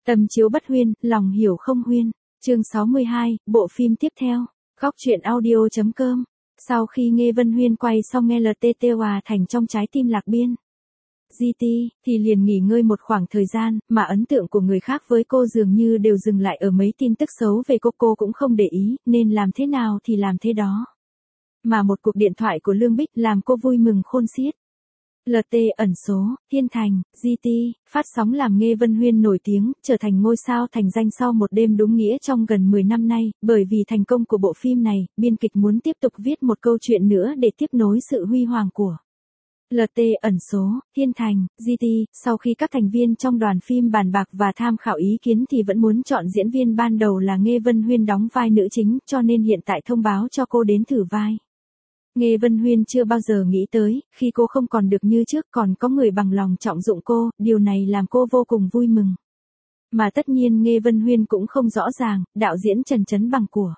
Tâm chiếu bất huyên, lòng hiểu không huyên. Chương 62, bộ phim tiếp theo. Góc truyện audio.com. Sau khi Nghê Vân Huyên quay xong nghe LTT hòa thành trong trái tim Lạc Biên GT, thì liền nghỉ ngơi một khoảng thời gian, mà ấn tượng của người khác với cô dường như đều dừng lại ở mấy tin tức xấu về cô cũng không để ý, nên làm thế nào thì làm thế đó. Mà một cuộc điện thoại của Lương Bích làm cô vui mừng khôn xiết. LT ẩn số, Thiên Thành, GT, phát sóng làm Nghê Vân Huyên nổi tiếng, trở thành ngôi sao thành danh sau một đêm đúng nghĩa trong gần 10 năm nay, bởi vì thành công của bộ phim này, biên kịch muốn tiếp tục viết một câu chuyện nữa để tiếp nối sự huy hoàng của LT ẩn số, Thiên Thành, GT, sau khi các thành viên trong đoàn phim bàn bạc và tham khảo ý kiến thì vẫn muốn chọn diễn viên ban đầu là Nghê Vân Huyên đóng vai nữ chính, cho nên hiện tại thông báo cho cô đến thử vai. Nghê Vân Huyên chưa bao giờ nghĩ tới, khi cô không còn được như trước còn có người bằng lòng trọng dụng cô, điều này làm cô vô cùng vui mừng. Mà tất nhiên Nghê Vân Huyên cũng không rõ ràng, đạo diễn Trần Chấn Bằng của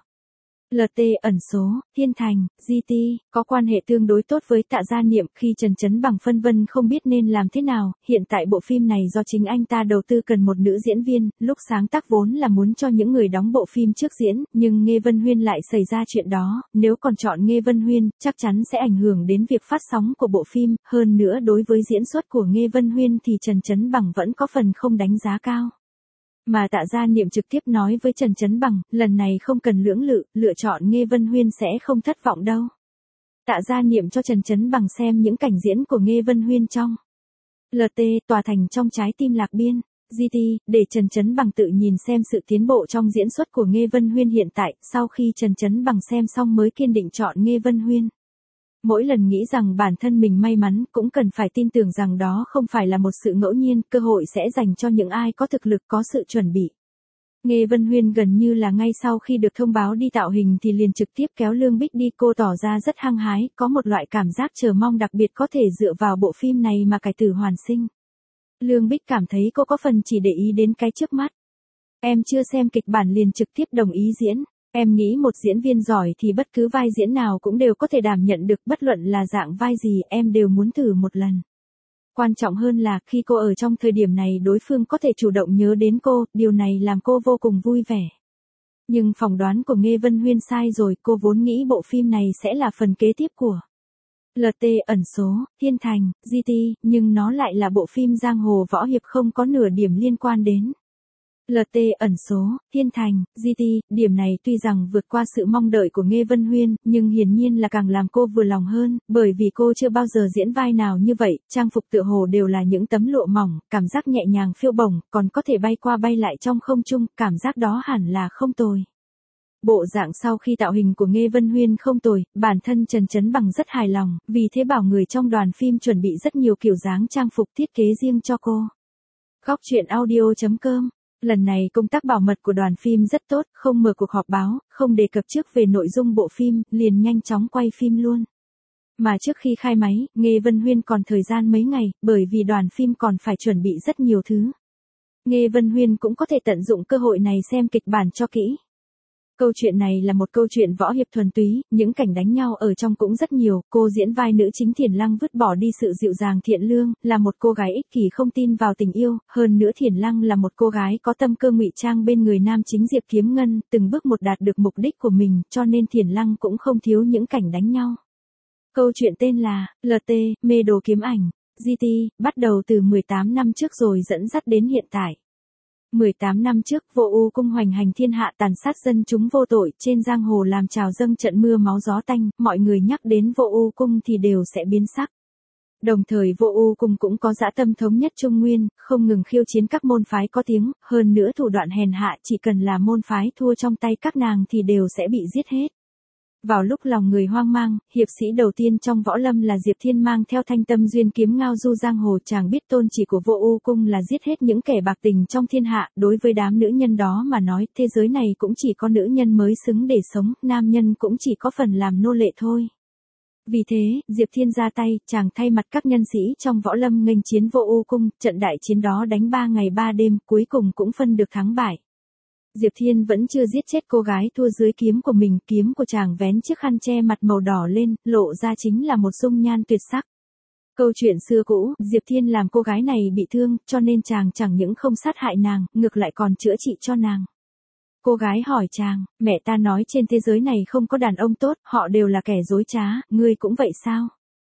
LT ẩn số, Thiên Thành, GT, có quan hệ tương đối tốt với Tạ Gia Niệm khi Trần Chấn Bằng phân vân không biết nên làm thế nào, hiện tại bộ phim này do chính anh ta đầu tư cần một nữ diễn viên, lúc sáng tác vốn là muốn cho những người đóng bộ phim trước diễn, nhưng Nghê Vân Huyên lại xảy ra chuyện đó, nếu còn chọn Nghê Vân Huyên, chắc chắn sẽ ảnh hưởng đến việc phát sóng của bộ phim, hơn nữa đối với diễn xuất của Nghê Vân Huyên thì Trần Chấn Bằng vẫn có phần không đánh giá cao. Mà Tạ Gia Niệm trực tiếp nói với Trần Chấn Bằng, lần này không cần lưỡng lự, lựa chọn Nghê Vân Huyên sẽ không thất vọng đâu. Tạ Gia Niệm cho Trần Chấn Bằng xem những cảnh diễn của Nghê Vân Huyên trong LT tòa thành trong trái tim Lạc Biên GT, để Trần Chấn Bằng tự nhìn xem sự tiến bộ trong diễn xuất của Nghê Vân Huyên hiện tại, sau khi Trần Chấn Bằng xem xong mới kiên định chọn Nghê Vân Huyên. Mỗi lần nghĩ rằng bản thân mình may mắn, cũng cần phải tin tưởng rằng đó không phải là một sự ngẫu nhiên, cơ hội sẽ dành cho những ai có thực lực có sự chuẩn bị. Nghê Vân Huyên gần như là ngay sau khi được thông báo đi tạo hình thì liền trực tiếp kéo Lương Bích đi, cô tỏ ra rất hăng hái, có một loại cảm giác chờ mong đặc biệt có thể dựa vào bộ phim này mà cải tử hoàn sinh. Lương Bích cảm thấy cô có phần chỉ để ý đến cái trước mắt. Em chưa xem kịch bản liền trực tiếp đồng ý diễn. Em nghĩ một diễn viên giỏi thì bất cứ vai diễn nào cũng đều có thể đảm nhận được, bất luận là dạng vai gì em đều muốn thử một lần. Quan trọng hơn là khi cô ở trong thời điểm này đối phương có thể chủ động nhớ đến cô, điều này làm cô vô cùng vui vẻ. Nhưng phỏng đoán của Nghê Vân Huyên sai rồi, cô vốn nghĩ bộ phim này sẽ là phần kế tiếp của LT ẩn số, Thiên Thành, GT, nhưng nó lại là bộ phim giang hồ võ hiệp không có nửa điểm liên quan đến LT ẩn số, Thiên Thành, GT, điểm này tuy rằng vượt qua sự mong đợi của Nghê Vân Huyên, nhưng hiển nhiên là càng làm cô vừa lòng hơn, bởi vì cô chưa bao giờ diễn vai nào như vậy, trang phục tựa hồ đều là những tấm lụa mỏng, cảm giác nhẹ nhàng phiêu bổng, còn có thể bay qua bay lại trong không trung, cảm giác đó hẳn là không tồi. Bộ dạng sau khi tạo hình của Nghê Vân Huyên không tồi, bản thân Trần Chấn Bằng rất hài lòng, vì thế bảo người trong đoàn phim chuẩn bị rất nhiều kiểu dáng trang phục thiết kế riêng cho cô. Góc truyện audio.com. Lần này công tác bảo mật của đoàn phim rất tốt, không mở cuộc họp báo, không đề cập trước về nội dung bộ phim, liền nhanh chóng quay phim luôn. Mà trước khi khai máy, Nghê Vân Huyên còn thời gian mấy ngày, bởi vì đoàn phim còn phải chuẩn bị rất nhiều thứ. Nghê Vân Huyên cũng có thể tận dụng cơ hội này xem kịch bản cho kỹ. Câu chuyện này là một câu chuyện võ hiệp thuần túy, những cảnh đánh nhau ở trong cũng rất nhiều, cô diễn vai nữ chính Thiền Lăng vứt bỏ đi sự dịu dàng thiện lương, là một cô gái ích kỷ không tin vào tình yêu, hơn nữa Thiền Lăng là một cô gái có tâm cơ ngụy trang bên người nam chính Diệp Kiếm Ngân, từng bước một đạt được mục đích của mình, cho nên Thiền Lăng cũng không thiếu những cảnh đánh nhau. Câu chuyện tên là LT, mê đồ kiếm ảnh, GT, bắt đầu từ 18 năm trước rồi dẫn dắt đến hiện tại. 18 năm trước, Vô U Cung hoành hành thiên hạ tàn sát dân chúng vô tội, trên giang hồ làm trào dâng trận mưa máu gió tanh, mọi người nhắc đến Vô U Cung thì đều sẽ biến sắc. Đồng thời Vô U Cung cũng có dã tâm thống nhất Trung Nguyên, không ngừng khiêu chiến các môn phái có tiếng, hơn nữa thủ đoạn hèn hạ, chỉ cần là môn phái thua trong tay các nàng thì đều sẽ bị giết hết. Vào lúc lòng người hoang mang, hiệp sĩ đầu tiên trong võ lâm là Diệp Thiên mang theo thanh tâm duyên kiếm ngao du giang hồ, chàng biết tôn chỉ của Vô U Cung là giết hết những kẻ bạc tình trong thiên hạ, đối với đám nữ nhân đó mà nói, thế giới này cũng chỉ có nữ nhân mới xứng để sống, nam nhân cũng chỉ có phần làm nô lệ thôi. Vì thế, Diệp Thiên ra tay, chàng thay mặt các nhân sĩ trong võ lâm nghênh chiến Vô U Cung, trận đại chiến đó đánh 3 ngày 3 đêm, cuối cùng cũng phân được thắng bại. Diệp Thiên vẫn chưa giết chết cô gái thua dưới kiếm của mình, kiếm của chàng vén chiếc khăn che mặt màu đỏ lên, lộ ra chính là một dung nhan tuyệt sắc. Câu chuyện xưa cũ, Diệp Thiên làm cô gái này bị thương, cho nên chàng chẳng những không sát hại nàng, ngược lại còn chữa trị cho nàng. Cô gái hỏi chàng, mẹ ta nói trên thế giới này không có đàn ông tốt, họ đều là kẻ dối trá, ngươi cũng vậy sao?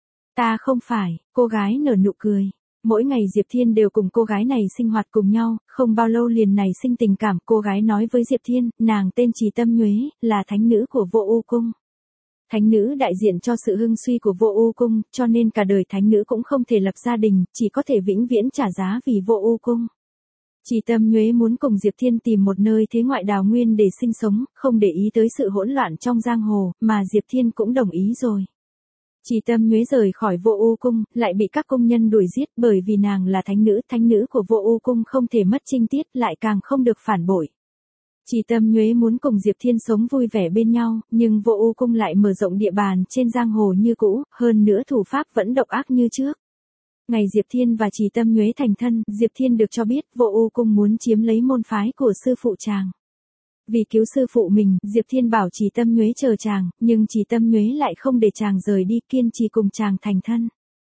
Ta không phải, cô gái nở nụ cười. Mỗi ngày Diệp Thiên đều cùng cô gái này sinh hoạt cùng nhau, không bao lâu liền nảy sinh tình cảm. Cô gái nói với Diệp Thiên, nàng tên Trì Tâm Nhuế, là thánh nữ của Vô U Cung. Thánh nữ đại diện cho sự hưng suy của Vô U Cung, cho nên cả đời thánh nữ cũng không thể lập gia đình, chỉ có thể vĩnh viễn trả giá vì Vô U Cung. Trì Tâm Nhuế muốn cùng Diệp Thiên tìm một nơi thế ngoại đào nguyên để sinh sống, không để ý tới sự hỗn loạn trong giang hồ, mà Diệp Thiên cũng đồng ý rồi. Trì Tâm Nhuế rời khỏi Vô U Cung, lại bị các công nhân đuổi giết bởi vì nàng là thánh nữ của Vô U Cung không thể mất trinh tiết lại càng không được phản bội. Trì Tâm Nhuế muốn cùng Diệp Thiên sống vui vẻ bên nhau, nhưng Vô U Cung lại mở rộng địa bàn trên giang hồ như cũ, hơn nữa thủ pháp vẫn độc ác như trước. Ngày Diệp Thiên và Trì Tâm Nhuế thành thân, Diệp Thiên được cho biết Vô U Cung muốn chiếm lấy môn phái của sư phụ chàng. Vì cứu sư phụ mình, Diệp Thiên bảo Trì Tâm Nhuế chờ chàng, nhưng Trì Tâm Nhuế lại không để chàng rời đi, kiên trì cùng chàng thành thân.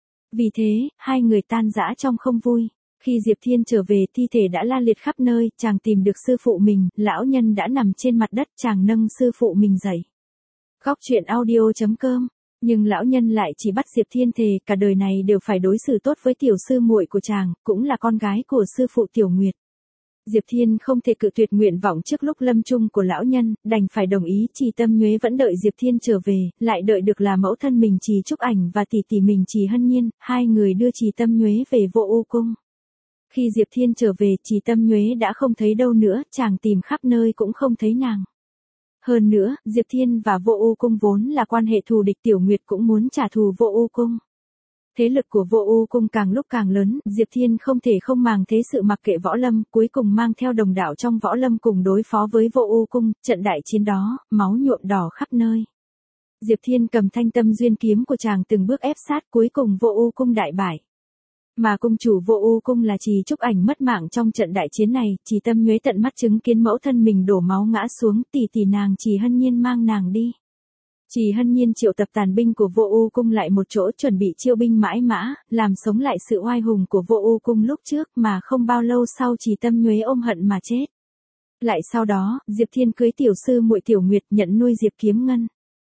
Vì thế, hai người tan rã trong không vui. Khi Diệp Thiên trở về, thi thể đã la liệt khắp nơi, chàng tìm được sư phụ mình, lão nhân đã nằm trên mặt đất, chàng nâng sư phụ mình dậy. Góc truyện audio.com. Nhưng lão nhân lại chỉ bắt Diệp Thiên thề cả đời này đều phải đối xử tốt với tiểu sư muội của chàng, cũng là con gái của sư phụ Tiểu Nguyệt. Diệp Thiên không thể cự tuyệt nguyện vọng trước lúc lâm chung của lão nhân, đành phải đồng ý. Trì Tâm Nhuế vẫn đợi Diệp Thiên trở về, lại đợi được là mẫu thân mình Trì Trúc Ảnh và tỷ tỷ mình Trì Hân Nhiên, hai người đưa Trì Tâm Nhuế về Vô U Cung. Khi Diệp Thiên trở về, Trì Tâm Nhuế đã không thấy đâu nữa, chàng tìm khắp nơi cũng không thấy nàng. Hơn nữa, Diệp Thiên và Vô U Cung vốn là quan hệ thù địch, Tiểu Nguyệt cũng muốn trả thù Vô U Cung. Thế lực của Vô U Cung càng lúc càng lớn, Diệp Thiên không thể không màng thế sự mặc kệ võ lâm, cuối cùng mang theo đồng đạo trong võ lâm cùng đối phó với Vô U Cung, trận đại chiến đó, máu nhuộm đỏ khắp nơi. Diệp Thiên cầm thanh tâm duyên kiếm của chàng từng bước ép sát, cuối cùng Vô U Cung đại bại. Mà cung chủ Vô U Cung là Trì Trúc Ảnh mất mạng trong trận đại chiến này, Trì Tâm Nhuế tận mắt chứng kiến mẫu thân mình đổ máu ngã xuống, tỷ tỷ nàng Trì Hân Nhiên mang nàng đi. Trì Hân Nhiên triệu tập tàn binh của Vô U Cung lại một chỗ, chuẩn bị chiêu binh mãi mã, làm sống lại sự oai hùng của Vô U Cung lúc trước, mà không bao lâu sau Trì Tâm Nhuế ôm hận mà chết. Lại sau đó, Diệp Thiên cưới tiểu sư muội Tiểu Nguyệt, nhận nuôi Diệp Kiếm Ngân.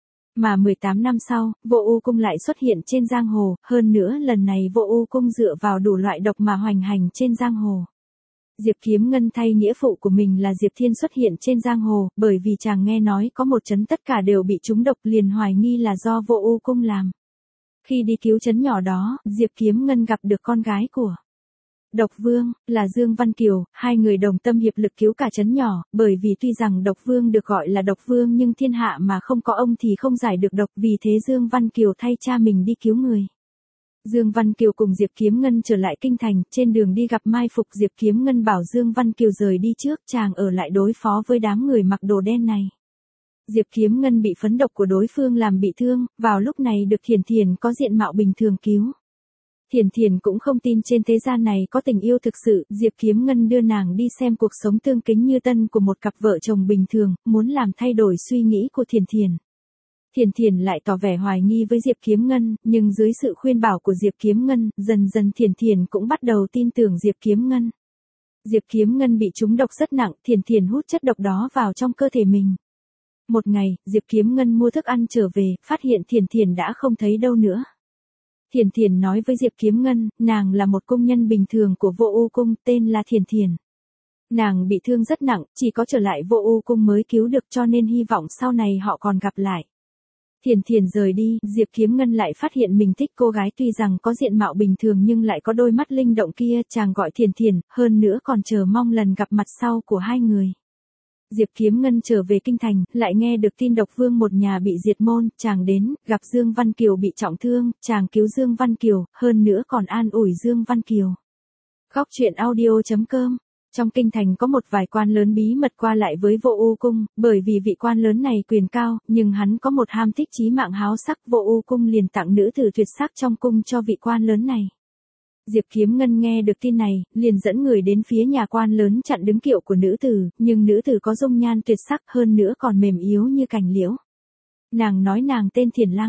Mà 18 năm sau, Vô U Cung lại xuất hiện trên giang hồ, hơn nữa lần này Vô U Cung dựa vào đủ loại độc mà hoành hành trên giang hồ. Diệp Kiếm Ngân thay nghĩa phụ của mình là Diệp Thiên xuất hiện trên giang hồ, bởi vì chàng nghe nói có một trấn tất cả đều bị trúng độc, liền hoài nghi là do Vô U Cung làm. Khi đi cứu trấn nhỏ đó, Diệp Kiếm Ngân gặp được con gái của Độc Vương, là Dương Văn Kiều, hai người đồng tâm hiệp lực cứu cả trấn nhỏ, bởi vì tuy rằng Độc Vương được gọi là Độc Vương nhưng thiên hạ mà không có ông thì không giải được độc, vì thế Dương Văn Kiều thay cha mình đi cứu người. Dương Văn Kiều cùng Diệp Kiếm Ngân trở lại kinh thành, trên đường đi gặp mai phục, Diệp Kiếm Ngân bảo Dương Văn Kiều rời đi trước, chàng ở lại đối phó với đám người mặc đồ đen này. Diệp Kiếm Ngân bị phấn độc của đối phương làm bị thương, vào lúc này được Thiền Thiền có diện mạo bình thường cứu. Thiền Thiền cũng không tin trên thế gian này có tình yêu thực sự, Diệp Kiếm Ngân đưa nàng đi xem cuộc sống tương kính như tân của một cặp vợ chồng bình thường, muốn làm thay đổi suy nghĩ của Thiền Thiền. Thiền Thiền lại tỏ vẻ hoài nghi với Diệp Kiếm Ngân, nhưng dưới sự khuyên bảo của Diệp Kiếm Ngân, dần dần Thiền Thiền cũng bắt đầu tin tưởng Diệp Kiếm Ngân. Diệp Kiếm Ngân bị trúng độc rất nặng, Thiền Thiền hút chất độc đó vào trong cơ thể mình. Một ngày, Diệp Kiếm Ngân mua thức ăn trở về, phát hiện Thiền Thiền đã không thấy đâu nữa. Thiền Thiền nói với Diệp Kiếm Ngân, nàng là một công nhân bình thường của Vô U Cung, tên là Thiền Thiền. Nàng bị thương rất nặng, chỉ có trở lại Vô U Cung mới cứu được, cho nên hy vọng sau này họ còn gặp lại. Thiền Thiền rời đi, Diệp Kiếm Ngân lại phát hiện mình thích cô gái tuy rằng có diện mạo bình thường nhưng lại có đôi mắt linh động kia, chàng gọi Thiền Thiền, hơn nữa còn chờ mong lần gặp mặt sau của hai người. Diệp Kiếm Ngân trở về kinh thành, lại nghe được tin Độc Vương một nhà bị diệt môn, chàng đến, gặp Dương Văn Kiều bị trọng thương, chàng cứu Dương Văn Kiều, hơn nữa còn an ủi Dương Văn Kiều. Góc truyện audio.com. Trong kinh thành có một vài quan lớn bí mật qua lại với Vô U Cung, bởi vì vị quan lớn này quyền cao, nhưng hắn có một ham thích chí mạng háo sắc, Vô U Cung liền tặng nữ tử tuyệt sắc trong cung cho vị quan lớn này. Diệp Kiếm Ngân nghe được tin này, liền dẫn người đến phía nhà quan lớn chặn đứng kiệu của nữ tử, nhưng nữ tử có dung nhan tuyệt sắc, hơn nữa còn mềm yếu như cành liễu. Nàng nói nàng tên Thiền Lăng.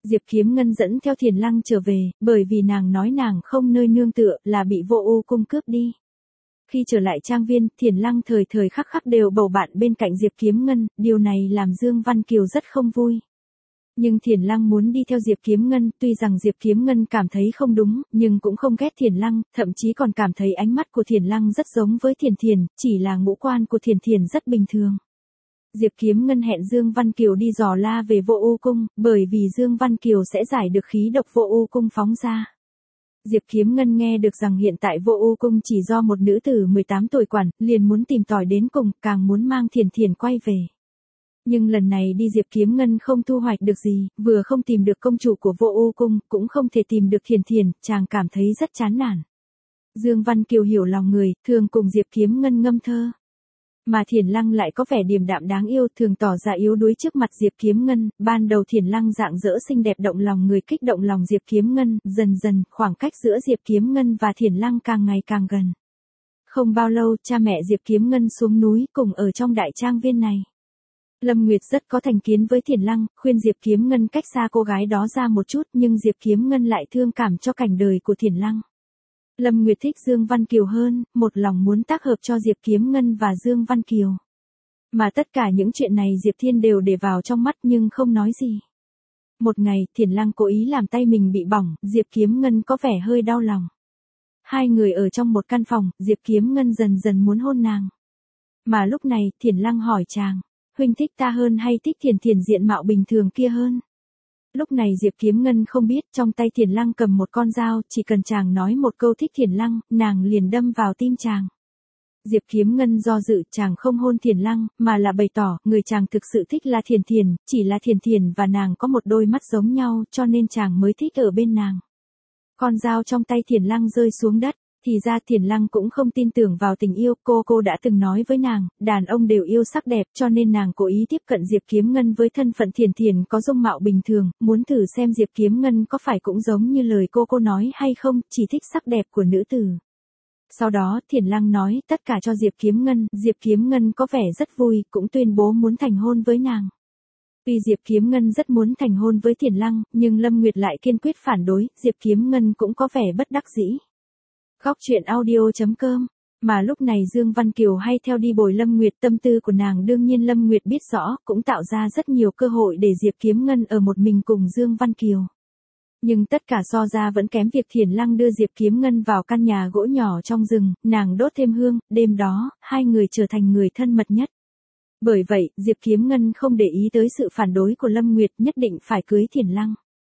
Diệp Kiếm Ngân dẫn theo Thiền Lăng trở về, bởi vì nàng nói nàng không nơi nương tựa, là bị Vô Ưu cung cướp đi. Khi trở lại trang viên, Thiền Lăng thời thời khắc khắc đều bầu bạn bên cạnh Diệp Kiếm Ngân, điều này làm Dương Văn Kiều rất không vui. Nhưng Thiền Lăng muốn đi theo Diệp Kiếm Ngân, tuy rằng Diệp Kiếm Ngân cảm thấy không đúng, nhưng cũng không ghét Thiền Lăng, thậm chí còn cảm thấy ánh mắt của Thiền Lăng rất giống với Thiền Thiền, chỉ là ngũ quan của Thiền Thiền rất bình thường. Diệp Kiếm Ngân hẹn Dương Văn Kiều đi dò la về Vô Ưu cung, bởi vì Dương Văn Kiều sẽ giải được khí độc Vô Ưu cung phóng ra. Diệp Kiếm Ngân nghe được rằng hiện tại Vô Ưu cung chỉ do một nữ tử 18 tuổi quản, liền muốn tìm tòi đến cùng, càng muốn mang Thiền Thiền quay về. Nhưng lần này đi Diệp Kiếm Ngân không thu hoạch được gì, vừa không tìm được công chủ của Vô Ưu cung, cũng không thể tìm được Thiền Thiền, chàng cảm thấy rất chán nản. Dương Văn Kiều hiểu lòng người, thường cùng Diệp Kiếm Ngân ngâm thơ. Mà Thiền Lăng lại có vẻ điềm đạm đáng yêu, thường tỏ ra yếu đuối trước mặt Diệp Kiếm Ngân, ban đầu Thiền Lăng rạng rỡ xinh đẹp động lòng người, kích động lòng Diệp Kiếm Ngân, dần dần, khoảng cách giữa Diệp Kiếm Ngân và Thiền Lăng càng ngày càng gần. Không bao lâu, cha mẹ Diệp Kiếm Ngân xuống núi cùng ở trong đại trang viên này. Lâm Nguyệt rất có thành kiến với Thiền Lăng, khuyên Diệp Kiếm Ngân cách xa cô gái đó ra một chút, nhưng Diệp Kiếm Ngân lại thương cảm cho cảnh đời của Thiền Lăng. Lâm Nguyệt thích Dương Văn Kiều hơn, một lòng muốn tác hợp cho Diệp Kiếm Ngân và Dương Văn Kiều. Mà tất cả những chuyện này Diệp Thiên đều để vào trong mắt nhưng không nói gì. Một ngày, Thiền Lăng cố ý làm tay mình bị bỏng, Diệp Kiếm Ngân có vẻ hơi đau lòng. Hai người ở trong một căn phòng, Diệp Kiếm Ngân dần dần muốn hôn nàng. Mà lúc này, Thiền Lăng hỏi chàng, huynh thích ta hơn hay thích Thiền Thiền diện mạo bình thường kia hơn? Lúc này Diệp Kiếm Ngân không biết, trong tay Thiền Lăng cầm một con dao, chỉ cần chàng nói một câu thích Thiền Lăng, nàng liền đâm vào tim chàng. Diệp Kiếm Ngân do dự, chàng không hôn Thiền Lăng, mà là bày tỏ, người chàng thực sự thích là Thiền Thiền, chỉ là Thiền Thiền và nàng có một đôi mắt giống nhau, cho nên chàng mới thích ở bên nàng. Con dao trong tay Thiền Lăng rơi xuống đất. Thì ra Thiền Lăng cũng không tin tưởng vào tình yêu, cô đã từng nói với nàng, đàn ông đều yêu sắc đẹp, cho nên nàng cố ý tiếp cận Diệp Kiếm Ngân với thân phận Thiền Thiền có dung mạo bình thường, muốn thử xem Diệp Kiếm Ngân có phải cũng giống như lời cô nói hay không, chỉ thích sắc đẹp của nữ tử. Sau đó Thiền Lăng nói tất cả cho Diệp Kiếm Ngân có vẻ rất vui, cũng tuyên bố muốn thành hôn với nàng. Tuy Diệp Kiếm Ngân rất muốn thành hôn với Thiền Lăng, nhưng Lâm Nguyệt lại kiên quyết phản đối, Diệp Kiếm Ngân cũng có vẻ bất đắc dĩ. Góc truyện audio.com. Mà lúc này Dương Văn Kiều hay theo đi bồi Lâm Nguyệt, tâm tư của nàng đương nhiên Lâm Nguyệt biết rõ, cũng tạo ra rất nhiều cơ hội để Diệp Kiếm Ngân ở một mình cùng Dương Văn Kiều. Nhưng tất cả so ra vẫn kém việc Thiền Lăng đưa Diệp Kiếm Ngân vào căn nhà gỗ nhỏ trong rừng, nàng đốt thêm hương, đêm đó, hai người trở thành người thân mật nhất. Bởi vậy, Diệp Kiếm Ngân không để ý tới sự phản đối của Lâm Nguyệt, nhất định phải cưới Thiền Lăng.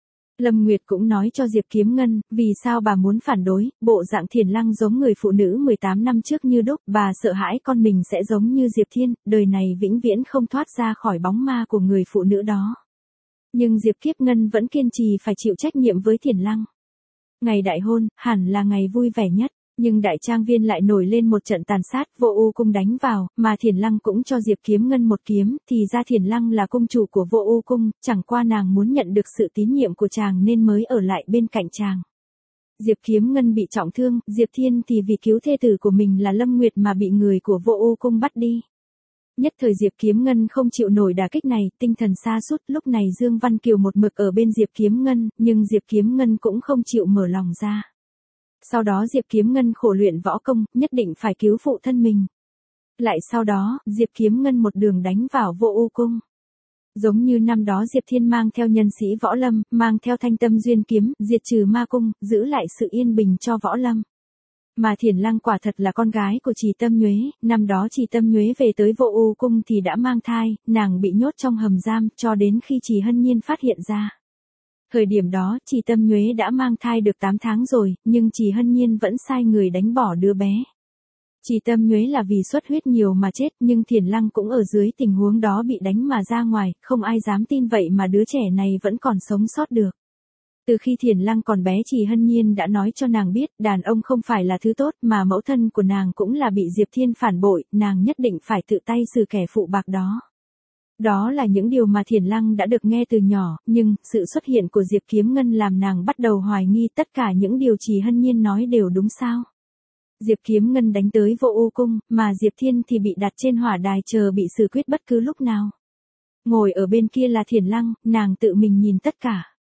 Lâm Nguyệt cũng nói cho Diệp Kiếm Ngân, vì sao bà muốn phản đối, bộ dạng Thiền Lăng giống người phụ nữ 18 năm trước như đúc, bà sợ hãi con mình sẽ giống như Diệp Thiên, đời này vĩnh viễn không thoát ra khỏi bóng ma của người phụ nữ đó. Nhưng Diệp Kiếp Ngân vẫn kiên trì phải chịu trách nhiệm với Thiền Lăng. Ngày đại hôn, hẳn là ngày vui vẻ nhất. Nhưng đại trang viên lại nổi lên một trận tàn sát, Vô Ưu cung đánh vào, mà Thiền Lăng cũng cho Diệp Kiếm Ngân một kiếm, thì ra Thiền Lăng là cung chủ của Vô Ưu cung, chẳng qua nàng muốn nhận được sự tín nhiệm của chàng nên mới ở lại bên cạnh chàng. Diệp Kiếm Ngân bị trọng thương, Diệp Thiên thì vì cứu thê tử của mình là Lâm Nguyệt mà bị người của Vô Ưu cung bắt đi. Nhất thời Diệp Kiếm Ngân không chịu nổi đả kích này, tinh thần sa sút, lúc này Dương Văn Kiều một mực ở bên Diệp Kiếm Ngân, nhưng Diệp Kiếm Ngân cũng không chịu mở lòng ra. Sau đó Diệp Kiếm Ngân khổ luyện võ công, nhất định phải cứu phụ thân mình. Lại sau đó, Diệp Kiếm Ngân một đường đánh vào Vô Ưu cung. Giống như năm đó Diệp Thiên mang theo nhân sĩ võ lâm, mang theo Thanh Tâm Duyên kiếm, diệt trừ ma cung, giữ lại sự yên bình cho võ lâm. Mà Thiền Lăng quả thật là con gái của Trì Tâm Nhuế, năm đó Trì Tâm Nhuế về tới Vô Ưu cung thì đã mang thai, nàng bị nhốt trong hầm giam cho đến khi Trì Hân Nhiên phát hiện ra. Thời điểm đó, Trì Tâm Nhuế đã mang thai được 8 tháng rồi, nhưng Trì Hân Nhiên vẫn sai người đánh bỏ đứa bé. Trì Tâm Nhuế là vì xuất huyết nhiều mà chết, nhưng Thiền Lăng cũng ở dưới tình huống đó bị đánh mà ra ngoài, không ai dám tin vậy mà đứa trẻ này vẫn còn sống sót được. Từ khi Thiền Lăng còn bé Trì Hân Nhiên đã nói cho nàng biết, đàn ông không phải là thứ tốt, mà mẫu thân của nàng cũng là bị Diệp Thiên phản bội, nàng nhất định phải tự tay xử kẻ phụ bạc đó. Đó là những điều mà Thiền Lăng đã được nghe từ nhỏ, nhưng, sự xuất hiện của Diệp Kiếm Ngân làm nàng bắt đầu hoài nghi tất cả những điều Trì Hân Nhiên nói đều đúng sao. Diệp Kiếm Ngân đánh tới Vô Ưu cung, mà Diệp Thiên thì bị đặt trên hỏa đài chờ bị xử quyết bất cứ lúc nào. Ngồi ở bên kia là Thiền Lăng, nàng tự mình nhìn tất cả.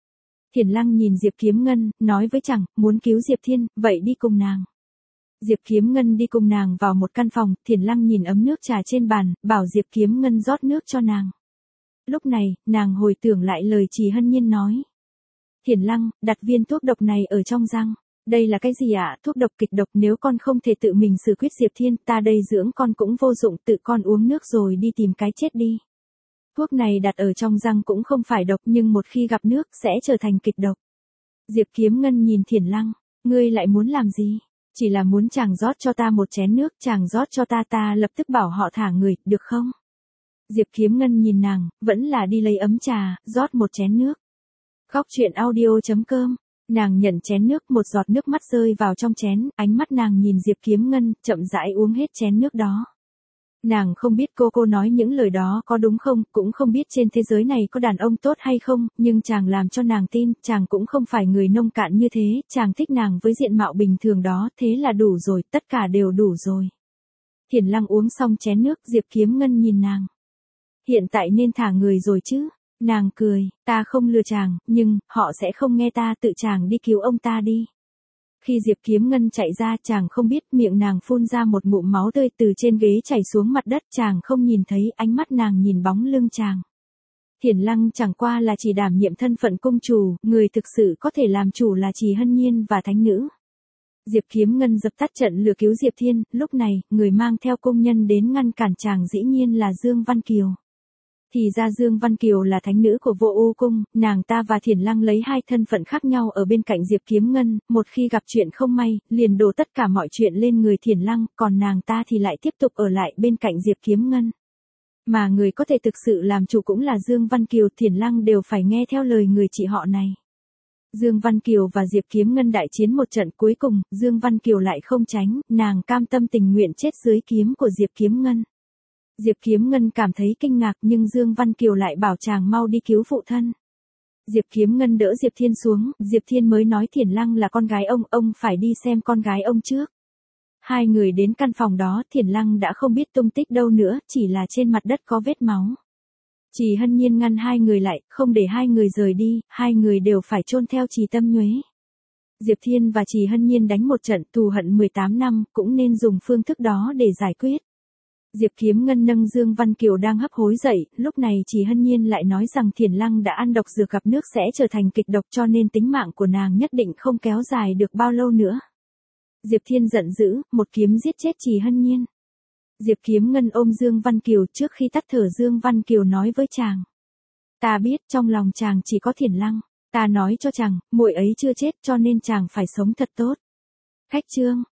Thiển Lăng nhìn Diệp Kiếm Ngân, nói với chàng, muốn cứu Diệp Thiên, vậy đi cùng nàng. Diệp Kiếm Ngân đi cùng nàng vào một căn phòng, Thiển Lăng nhìn ấm nước trà trên bàn, bảo Diệp Kiếm Ngân rót nước cho nàng. Lúc này, nàng hồi tưởng lại lời Trì Hân Nhiên nói. Thiển Lăng, đặt viên thuốc độc này ở trong răng. Đây là cái gì ạ? Thuốc độc kịch độc, nếu con không thể tự mình xử quyết Diệp Thiên, ta đây dưỡng con cũng vô dụng, tự con uống nước rồi đi tìm cái chết đi. Thuốc này đặt ở trong răng cũng không phải độc, nhưng một khi gặp nước sẽ trở thành kịch độc. Diệp Kiếm Ngân nhìn Thiển Lăng, ngươi lại muốn làm gì? Chỉ là muốn chàng rót cho ta một chén nước, chàng rót cho ta lập tức bảo họ thả người, được không? Diệp Kiếm Ngân nhìn nàng, vẫn là đi lấy ấm trà, rót một chén nước. Khóc chuyện audio.com. Nàng nhận chén nước, một giọt nước mắt rơi vào trong chén, ánh mắt nàng nhìn Diệp Kiếm Ngân, chậm rãi uống hết chén nước đó. Nàng không biết cô nói những lời đó có đúng không, cũng không biết trên thế giới này có đàn ông tốt hay không, nhưng chàng làm cho nàng tin, chàng cũng không phải người nông cạn như thế, chàng thích nàng với diện mạo bình thường đó, thế là đủ rồi, tất cả đều đủ rồi. Thiển Lăng uống xong chén nước, Diệp Kiếm Ngân nhìn nàng. Hiện tại nên thả người rồi chứ? Nàng cười, ta không lừa chàng, nhưng, họ sẽ không nghe ta, tự chàng đi cứu ông ta đi. Khi Diệp Kiếm Ngân chạy ra, chàng không biết, miệng nàng phun ra một ngụm máu tươi từ trên ghế chảy xuống mặt đất, chàng không nhìn thấy, ánh mắt nàng nhìn bóng lưng chàng. Thiển Lăng chẳng qua là chỉ đảm nhiệm thân phận cung chủ, người thực sự có thể làm chủ là Trì Hân Nhiên và thánh nữ. Diệp Kiếm Ngân dập tắt trận lừa cứu Diệp Thiên, lúc này, người mang theo cung nhân đến ngăn cản chàng dĩ nhiên là Dương Văn Kiều. Thì ra Dương Văn Kiều là thánh nữ của Vô Ưu Cung, nàng ta và Thiển Lăng lấy hai thân phận khác nhau ở bên cạnh Diệp Kiếm Ngân, một khi gặp chuyện không may, liền đổ tất cả mọi chuyện lên người Thiển Lăng, còn nàng ta thì lại tiếp tục ở lại bên cạnh Diệp Kiếm Ngân. Mà người có thể thực sự làm chủ cũng là Dương Văn Kiều, Thiển Lăng đều phải nghe theo lời người chị họ này. Dương Văn Kiều và Diệp Kiếm Ngân đại chiến một trận, cuối cùng, Dương Văn Kiều lại không tránh, nàng cam tâm tình nguyện chết dưới kiếm của Diệp Kiếm Ngân. Diệp Kiếm Ngân cảm thấy kinh ngạc, nhưng Dương Văn Kiều lại bảo chàng mau đi cứu phụ thân. Diệp Kiếm Ngân đỡ Diệp Thiên xuống, Diệp Thiên mới nói Thiển Lăng là con gái ông phải đi xem con gái ông trước. Hai người đến căn phòng đó, Thiển Lăng đã không biết tung tích đâu nữa, chỉ là trên mặt đất có vết máu. Trì Hân Nhiên ngăn hai người lại, không để hai người rời đi, hai người đều phải chôn theo Trì Tâm Nhuế. Diệp Thiên và Trì Hân Nhiên đánh một trận, thù hận 18 năm, cũng nên dùng phương thức đó để giải quyết. Diệp Kiếm Ngân nâng Dương Văn Kiều đang hấp hối dậy, lúc này Trì Hân Nhiên lại nói rằng Thiển Lăng đã ăn độc dược gặp nước sẽ trở thành kịch độc, cho nên tính mạng của nàng nhất định không kéo dài được bao lâu nữa. Diệp Thiên giận dữ, một kiếm giết chết Trì Hân Nhiên. Diệp Kiếm Ngân ôm Dương Văn Kiều, trước khi tắt thở Dương Văn Kiều nói với chàng. Ta biết trong lòng chàng chỉ có Thiển Lăng, ta nói cho chàng, muội ấy chưa chết cho nên chàng phải sống thật tốt. Khách chương.